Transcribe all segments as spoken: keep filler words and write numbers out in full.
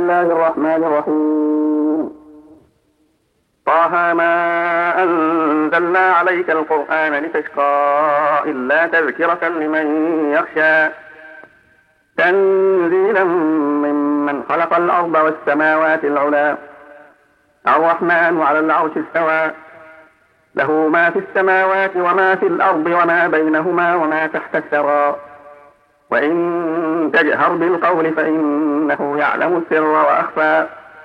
الله الرحمن الرحيم طه ما أنزلنا عليك القرآن لتشقى إلا تذكرة لمن يخشى تنزيلا ممن خلق الأرض والسماوات العلى الرحمن على العرش استوى له ما في السماوات وما في الأرض وما بينهما وما تحت الثرى وإن تجهر بالقول فإنه يعلم السر وأخفى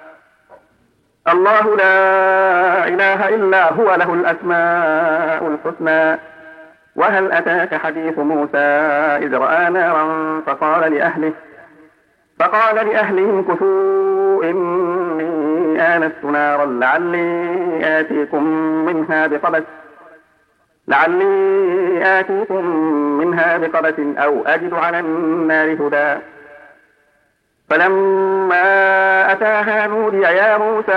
الله لا إله إلا هو له الأسماء الحسنى وهل أتاك حديث موسى إذ رأى نارا فقال لأهله فقال لأهلهم كثوا إني آنست نارا لعلي آتيكم منها بقبس لعلي آتيكم منها بقبس أو أجد على النار هدى فلما أتاها نودي يا موسى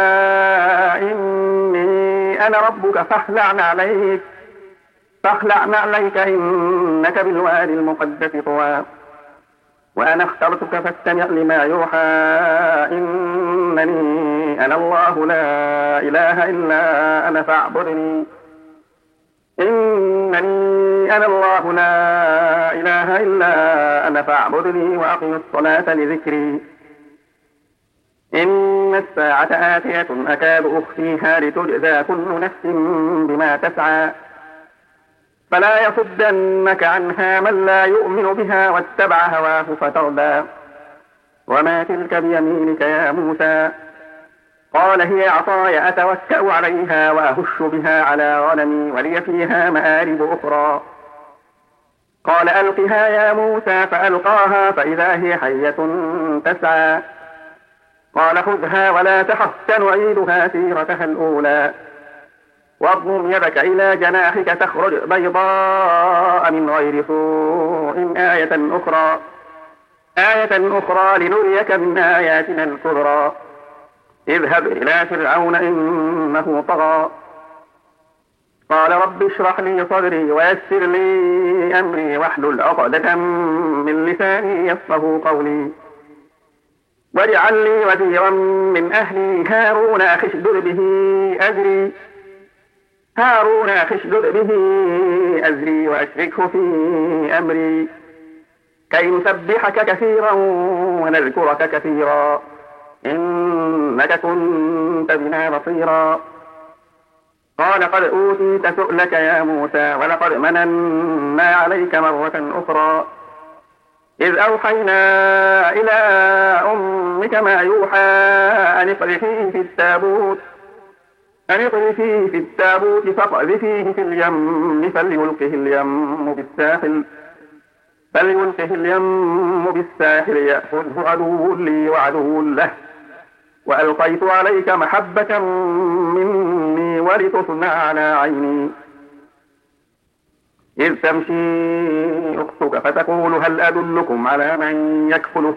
إني أنا ربك فاخلع نعليك فاخلع نعليك إنك بالوادي المقدس طوى وأنا اخترتك فاستمع لما يوحى إنني أنا الله لا إله إلا أنا فاعبدني إنني أنا الله لا إله إلا أنا فاعبدني وأقم الصلاة لذكري إن الساعة آتية أكاد أخفيها لتجزى كل نفس بما تسعى فلا يصدنك عنها من لا يؤمن بها واتبع هواه فتردى وما تلك بيمينك يا موسى قال هي عصاي أتوكأ عليها وأهش بها على غنمي ولي فيها مآرب أخرى قال ألقها يا موسى فألقاها فإذا هي حية تسعى قال خذها ولا تخف سنعيدها سيرتها الأولى واضمم يدك إلى جناحك تخرج بيضاء من غير سوء آية أخرى آية أخرى لنريك من آياتنا الكبرى اذهب إلى فرعون إنه طغى قال رب اشرح لي صدري ويسر لي أمري واحلل عقدة من لساني يفقهوا قولي واجعل لي وزيرا من أهلي هارون أخي اشدد به أزري هارون أخي اشدد به أزري وأشركه في أمري كي نسبحك كثيرا ونذكرك كثيرا إنك كنت بنا بصيرا قال قد أوتيت سؤلك يا موسى ولقد مننا عليك مرة أخرى إذ أوحينا إلى أمك ما يوحى أن اقذفيه في التابوت أن اقذفيه في التابوت فاقذفيه في اليم فليلقه اليم بالساحل فليلقه اليم بالساحل يأخذه عدو لي وعدو له وألقيت عليك محبة مني ولتصنع على عيني إذ تمشي أختك فتقول هل أدلكم على من يكفله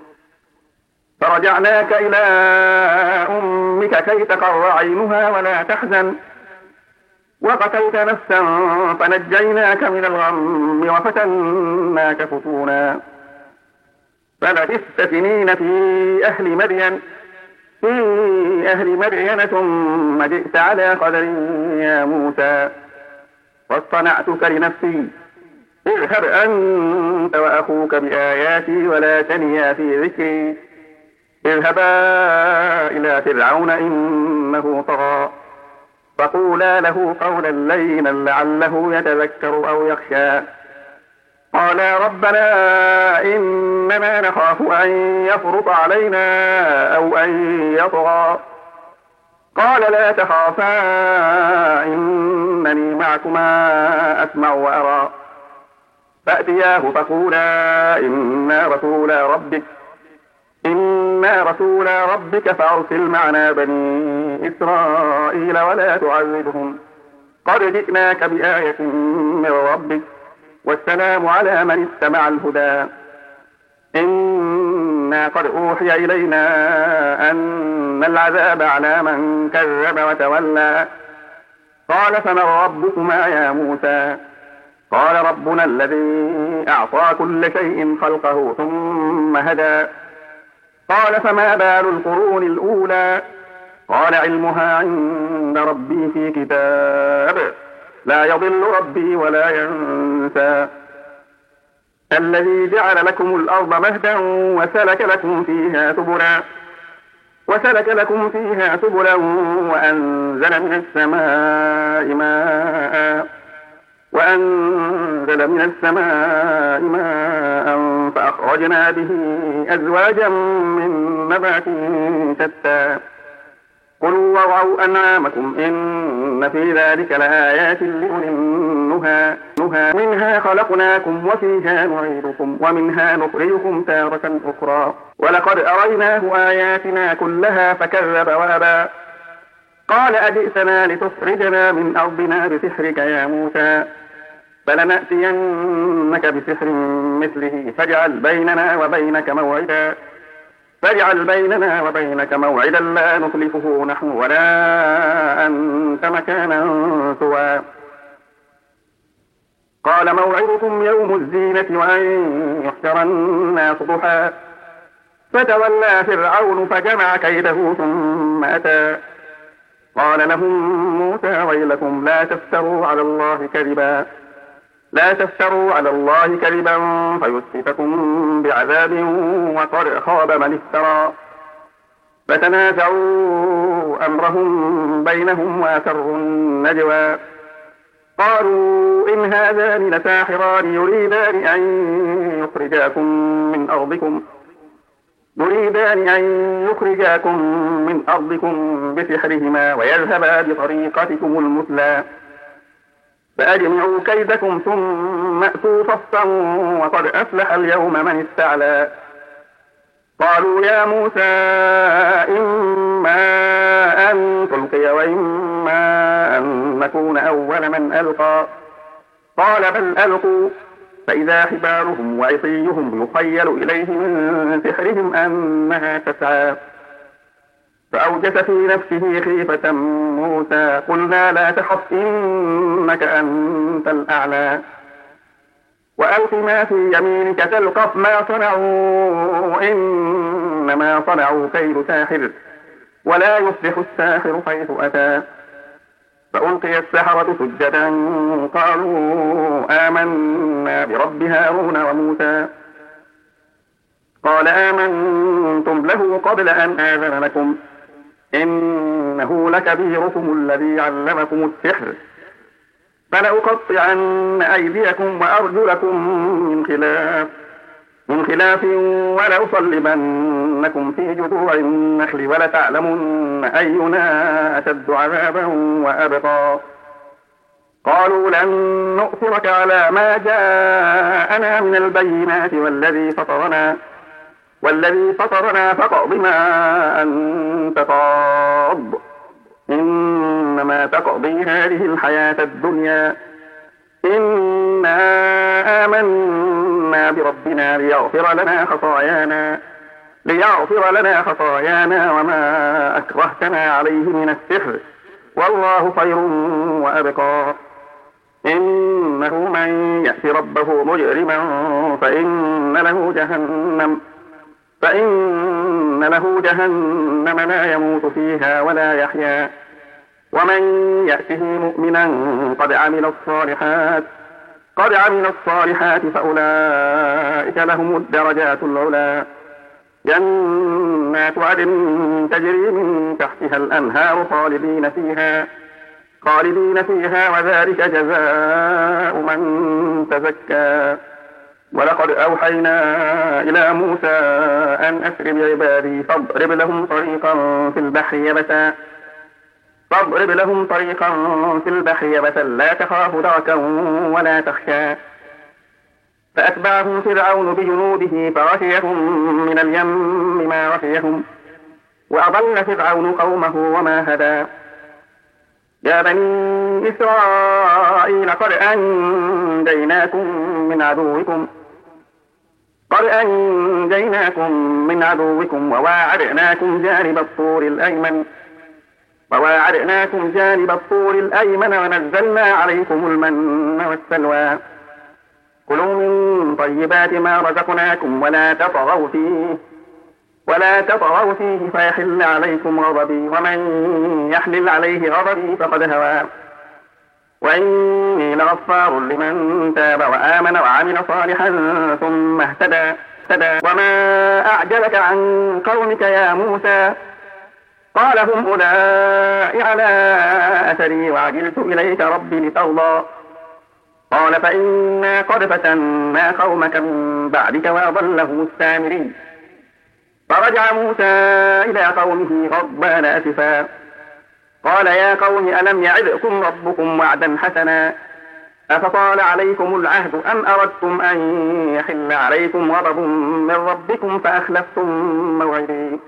فرجعناك إلى أمك كي تقر عينها ولا تحزن وقتلت نفسا فنجيناك من الغم وفتناك فتونا فلبثت سنين في أهل مدين في أهل مدين ثم جئت على قدر يا موسى واصطنعتك لنفسي اذهب أنت وأخوك بآياتي ولا تنيا في ذكري اذهبا إلى فرعون إنه طغى فقولا له قولا لينا لعله يتذكر أو يخشى قالا ربنا إننا نخاف أن يفرط علينا أو أن يطغى قال لا تخافا إنني معكما أسمع وأرى فأتياه فقولا إنا رسولا ربك إنا رسولا ربك فأرسل معنا بني إسرائيل ولا تعذبهم قد جئناك بآية من ربك والسلام على من اتبع الهدى إنا قد أوحي إلينا أن العذاب على من كذب وتولى قال فمن ربكما يا موسى قال ربنا الذي أعطى كل شيء خلقه ثم هدى قال فما بال القرون الأولى قال علمها عند ربي في كتاب لا يضل ربي ولا ينسى الذي جعل لكم الأرض مهدا وسلك لكم فيها سبلا وسلك لكم فيها سبلا وأنزل من السماء ماء وأنزل من السماء ماء فأخرجنا به أزواجا من نبات شتى كلوا وارعوا أنعامكم إن في ذلك لآيات لأولي النهى منها خلقناكم وفيها نعيدكم ومنها نخرجكم تارة أخرى ولقد أريناه آياتنا كلها فكذب وأبى قال أجئتنا لتخرجنا من أرضنا بسحرك يا موسى فلنأتينك بسحر مثله فاجعل بيننا وبينك موعدا فاجعل بيننا وبينك موعدا لا نخلفه نحن ولا أنت مكانا سوى قال موعدكم يوم الزينة وأن يحشر الناس ضحى فتولى فرعون فجمع كيده ثم أتى قال لهم موسى ويلكم لا تفتروا على الله كذبا لا تفتروا على الله كذبا فيسحتكم بعذاب وقد خاب من افترى فتنازعوا أمرهم بينهم وأسروا النجوى قالوا إن هذان لساحران يريدان أن يخرجاكم من أرضكم يريدان أن يخرجاكم من أرضكم بسحرهما ويذهبا بطريقتكم المثلى فأجمعوا كيدكم ثم أتوا صفا وقد أفلح اليوم من استعلى قالوا يا موسى إما أن تلقي وإما أن نكون أول من ألقى قال بل ألقوا فإذا حبالهم وعصيهم يخيل إليه من سحرهم أنها تسعى فأوجس في نفسه خيفة موسى قلنا لا تخف إنك أنت الأعلى وألق ما في يمينك تلقف ما صنعوا إنما صنعوا كيد ساحر ولا يفلح الساحر حيث أتى فألقي السحرة سجدا قالوا آمنا برب هارون وموسى قال آمنتم له قبل أن آذن لكم إنه لكبيركم الذي علمكم السحر فلأقطعن أيديكم وأرجلكم من خلاف من خلاف ولأصلبنكم في جذوع النخل ولتعلمن أينا أشد عذابا وأبقى قالوا لن نؤثرك على ما جاءنا من البينات والذي فطرنا والذي فطرنا فاقض ما أنت قاض إنما تقضي هذه الحياة الدنيا إنا آمنا بربنا ليغفر لنا خطايانا ليغفر لنا خطايانا وما أكرهتنا عليه من السحر والله خير وأبقى إنه من يأت ربه مجرما فإن له جهنم فإن له جهنم لا يموت فيها ولا يحيا ومن يأته مؤمنا قد عمل الصالحات قد عمل الصالحات فأولئك لهم الدرجات العلى جنات عدن تجري من تحتها الأنهار خالدين فيها خالدين فيها وذلك جزاء من تزكى ولقد أوحينا إلى موسى أن أسر بعبادي فاضرب لهم طريقا في البحر يبسا فاضرب لهم طريقا في البحر يبسا لا تخاف دركا ولا تخشى فأتبعهم فرعون بجنوده فغشيهم من اليم ما غشيهم وأضل فرعون قومه وما هدى يا بني إسرائيل قد أنجيناكم من عدوكم قد أنجيناكم من عدوكم وواعدناكم جانب الطور الأيمن وواعدناكم جانب الطور الأيمن ونزلنا عليكم المن والسلوى كلوا من طيبات ما رزقناكم ولا تطغوا فيه ولا تطغوا فيه فيحل عليكم غضبي ومن يحلل عليه غضبي فقد هوى وإني لغفار لمن تاب وآمن وعمل صالحا ثم اهتدى وما أعجلك عن قومك يا موسى قال هم أولئك على أثري وعجلت إليك ربي لترضى قال فإنا قد فتنا قومك من بعدك وأضلهم السامري فرجع موسى إلى قومه غضبان أسفا قال يا قوم ألم يعدكم ربكم وعدا حسنا أفطال عليكم العهد أم أردتم أن يحل عليكم غضب من ربكم فأخلفتم موعدي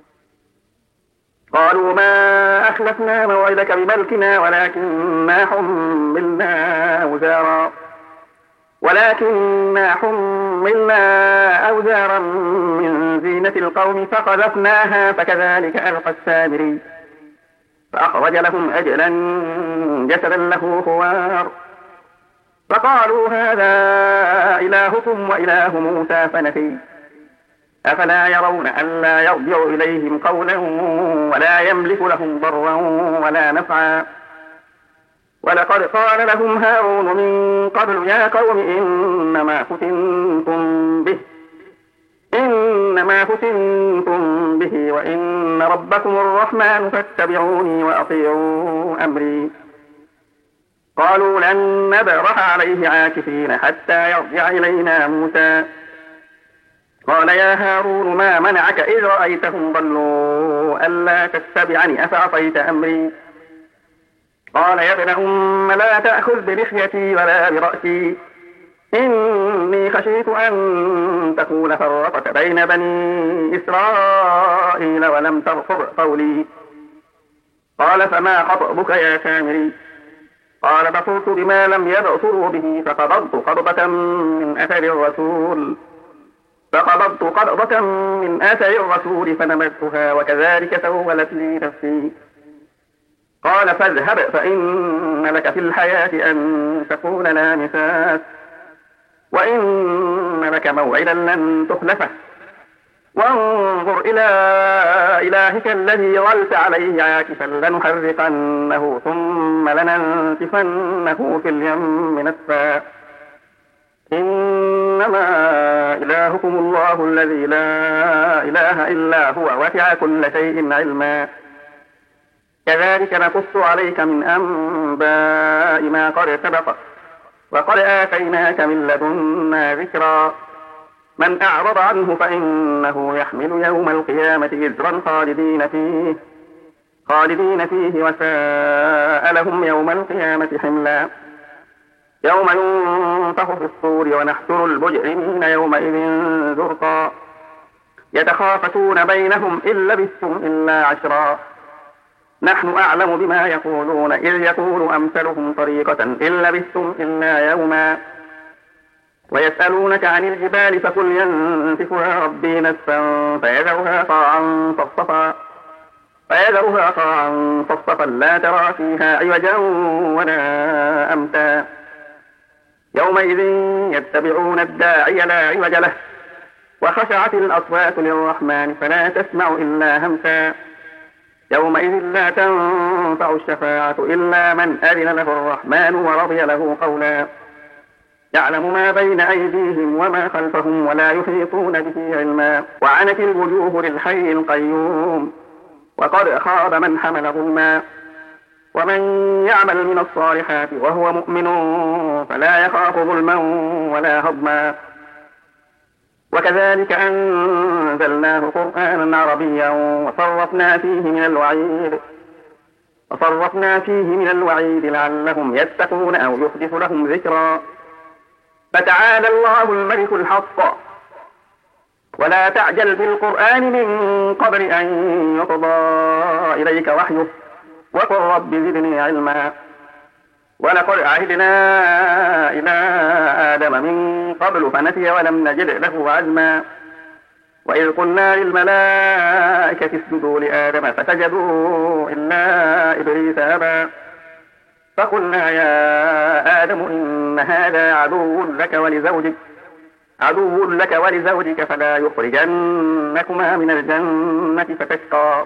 قالوا ما أخلفنا موعدك بملكنا ولكننا حملنا أوزارا ولكننا حملنا أوزارا من زينة القوم فقذفناها فكذلك ألقى السامري فأخرج لهم أجلا جسدا له خوار فقالوا هذا إلهكم وإله موسى فنسي أفلا يرون ألا يرجع إليهم قولا ولا يملك لهم ضرا ولا نفعا ولقد قال لهم هارون من قبل يا قوم إنما فتنتم به إنما فتنتم به وإن ربكم الرحمن فاتبعوني وأطيعوا أمري قالوا لن نبرح عليه عاكفين حتى يرجع إلينا موسى قال يا هارون ما منعك إذ رأيتهم ضلوا ألا تتبعني أفعصيت أمري قال يا ابن أم لا تأخذ بلحيتي ولا برأسي إني خشيت أن تكون فرقت بين بني إسرائيل ولم ترقب قولي قال فما خطبك يا سامري قال بصرت بما لم يبصروا به فقبضت قبضة من أثر الرسول فقبضت قبضة من أثر الرسول فنمتها وكذلك سولت لي نفسي قال فاذهب فإن لك في الحياة أن تكون لا مساس وإن لك موعدا لن تخلفه وانظر إلى إلهك الذي ظلت عليه عاكفا لنحرقنه ثم لننسفنه في اليم نسفا إنما إلهكم الله الذي لا إله إلا هو وسع كل شيء علما كذلك نقص عليك من أنباء ما قد سبق وقد آتيناك من لدنا ذكرا من أعرض عنه فإنه يحمل يوم القيامة وزرا خالدين فيه خالدين فيه وساء لهم يوم القيامة حملا يوم ينفخ في الصور ونحشر المجرمين يومئذ زرقا يتخافتون بينهم إن لبثتم إلا عشرا نحن أعلم بما يقولون إذ يقول أمثلهم طريقة إن لبثتم إلا يوما ويسألونك عن الجبال فقل ينسفها ربي نسفا فيذرها قاعا صفصفا فيذرها قاعا صفصفا لا ترى فيها عوجا ولا أمتا يومئذ يتبعون الداعي لا عوج له وخشعت الأصوات للرحمن فلا تسمع إلا همسا يومئذ لا تنفع الشفاعة إلا من أذن له الرحمن ورضي له قولا يعلم ما بين أيديهم وما خلفهم ولا يحيطون به علما وعنت الوجوه للحي القيوم وقد خاب من حمل ظلما ومن يعمل من الصالحات وهو مؤمن فلا يخاف ظلما ولا هضما وكذلك أنزلناه قرآنا عربيا وصرفنا فيه من الوعيد وصرفنا فيه من الوعيد لعلهم يتقون أو يحدث لهم ذكرا فتعالى الله الملك الحق ولا تعجل بالقرآن من قبل أن يقضى إليك وحيه وقل رب زدني علما ولقد عهدنا إلى آدم من قبل فنسي ولم نجد له عزما وإذ قلنا للملائكة اسجدوا لآدم فسجدوا إلا إبليس أبى فقلنا يا آدم إن هذا عدو لك ولزوجك عدو لك ولزوجك فلا يخرجنكما من الجنة فتشقى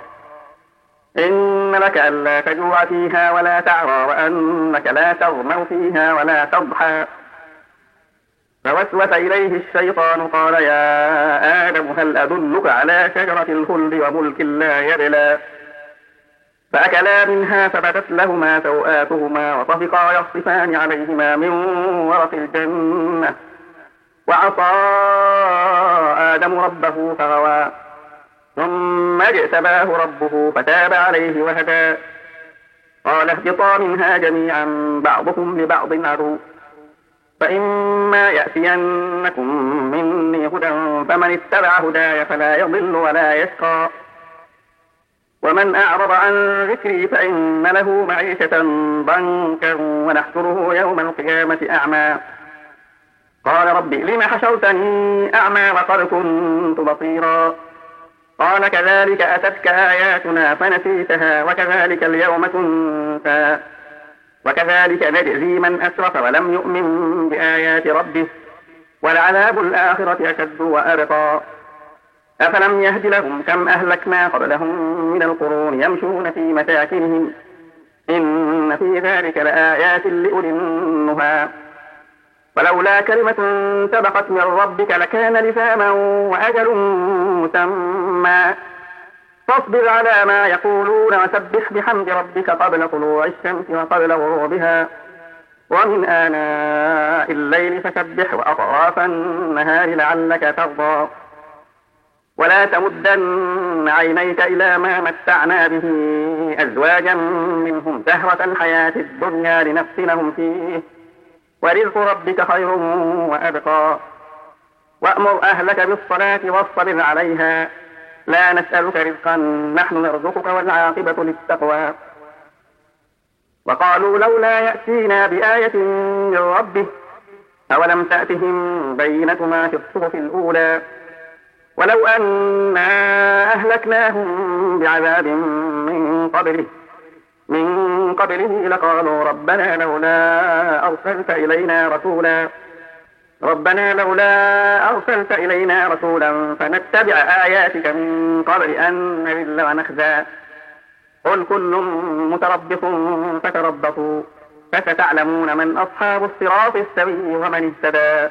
إن لك ألا تجوع فيها ولا تعرى وأنك لا تظمأ فيها ولا تضحى فوسوس إليه الشيطان قال يا آدم هل أدلك على شجرة الخلد وملك لا يبلى فأكلا منها فبدت لهما سوآتهما وطفقا يخصفان عليهما من ورق الجنة وعصى آدم ربه فغوى ثم اجتباه ربه فتاب عليه وهدى قال اهبطا منها جميعا بعضكم لبعض عدو فإما يأتينكم مني هدى فمن اتبع هداي فلا يضل ولا يشقى ومن أعرض عن ذكري فإن له معيشة ضنكا ونحشره يوم القيامة أعمى قال رب لم حشرتني أعمى وقد كنت بصيرا قال كذلك أتتك آياتنا فنسيتها وكذلك اليوم تنسى وكذلك نجزي من أسرف ولم يؤمن بآيات ربه ولعذاب الآخرة أشد وأبقى أفلم يهد لهم كم أهلكنا قبلهم من القرون يمشون في مساكنهم إن في ذلك لآيات لأولي النهى ولولا كلمة سبقت من ربك لكان لزاما وأجل مسمى فاصبر على ما يقولون وسبح بحمد ربك قبل طلوع الشمس وقبل غروبها ومن آناء الليل فسبح وأطراف النهار لعلك ترضى ولا تمدن عينيك إلى ما متعنا به أزواجا منهم زهرة الحياة الدنيا لنفتنهم فيه ورزق ربك خير وأبقى وأمر أهلك بالصلاة واصطبر عليها لا نسألك رزقا نحن نرزقك والعاقبة للتقوى وقالوا لولا يأتينا بآية من ربه أولم تأتهم بينة ما في الصحف الأولى ولو أنا أهلكناهم بعذاب من قبله من قبله لقالوا ربنا لولا أرسلت إلينا رسولا ربنا لولا أرسلت إلينا رسولا فنتبع آياتك من قبل أن نذل ونخزى قل كل متربص فتربصوا فستعلمون من أصحاب الصراط السوي ومن اهتدى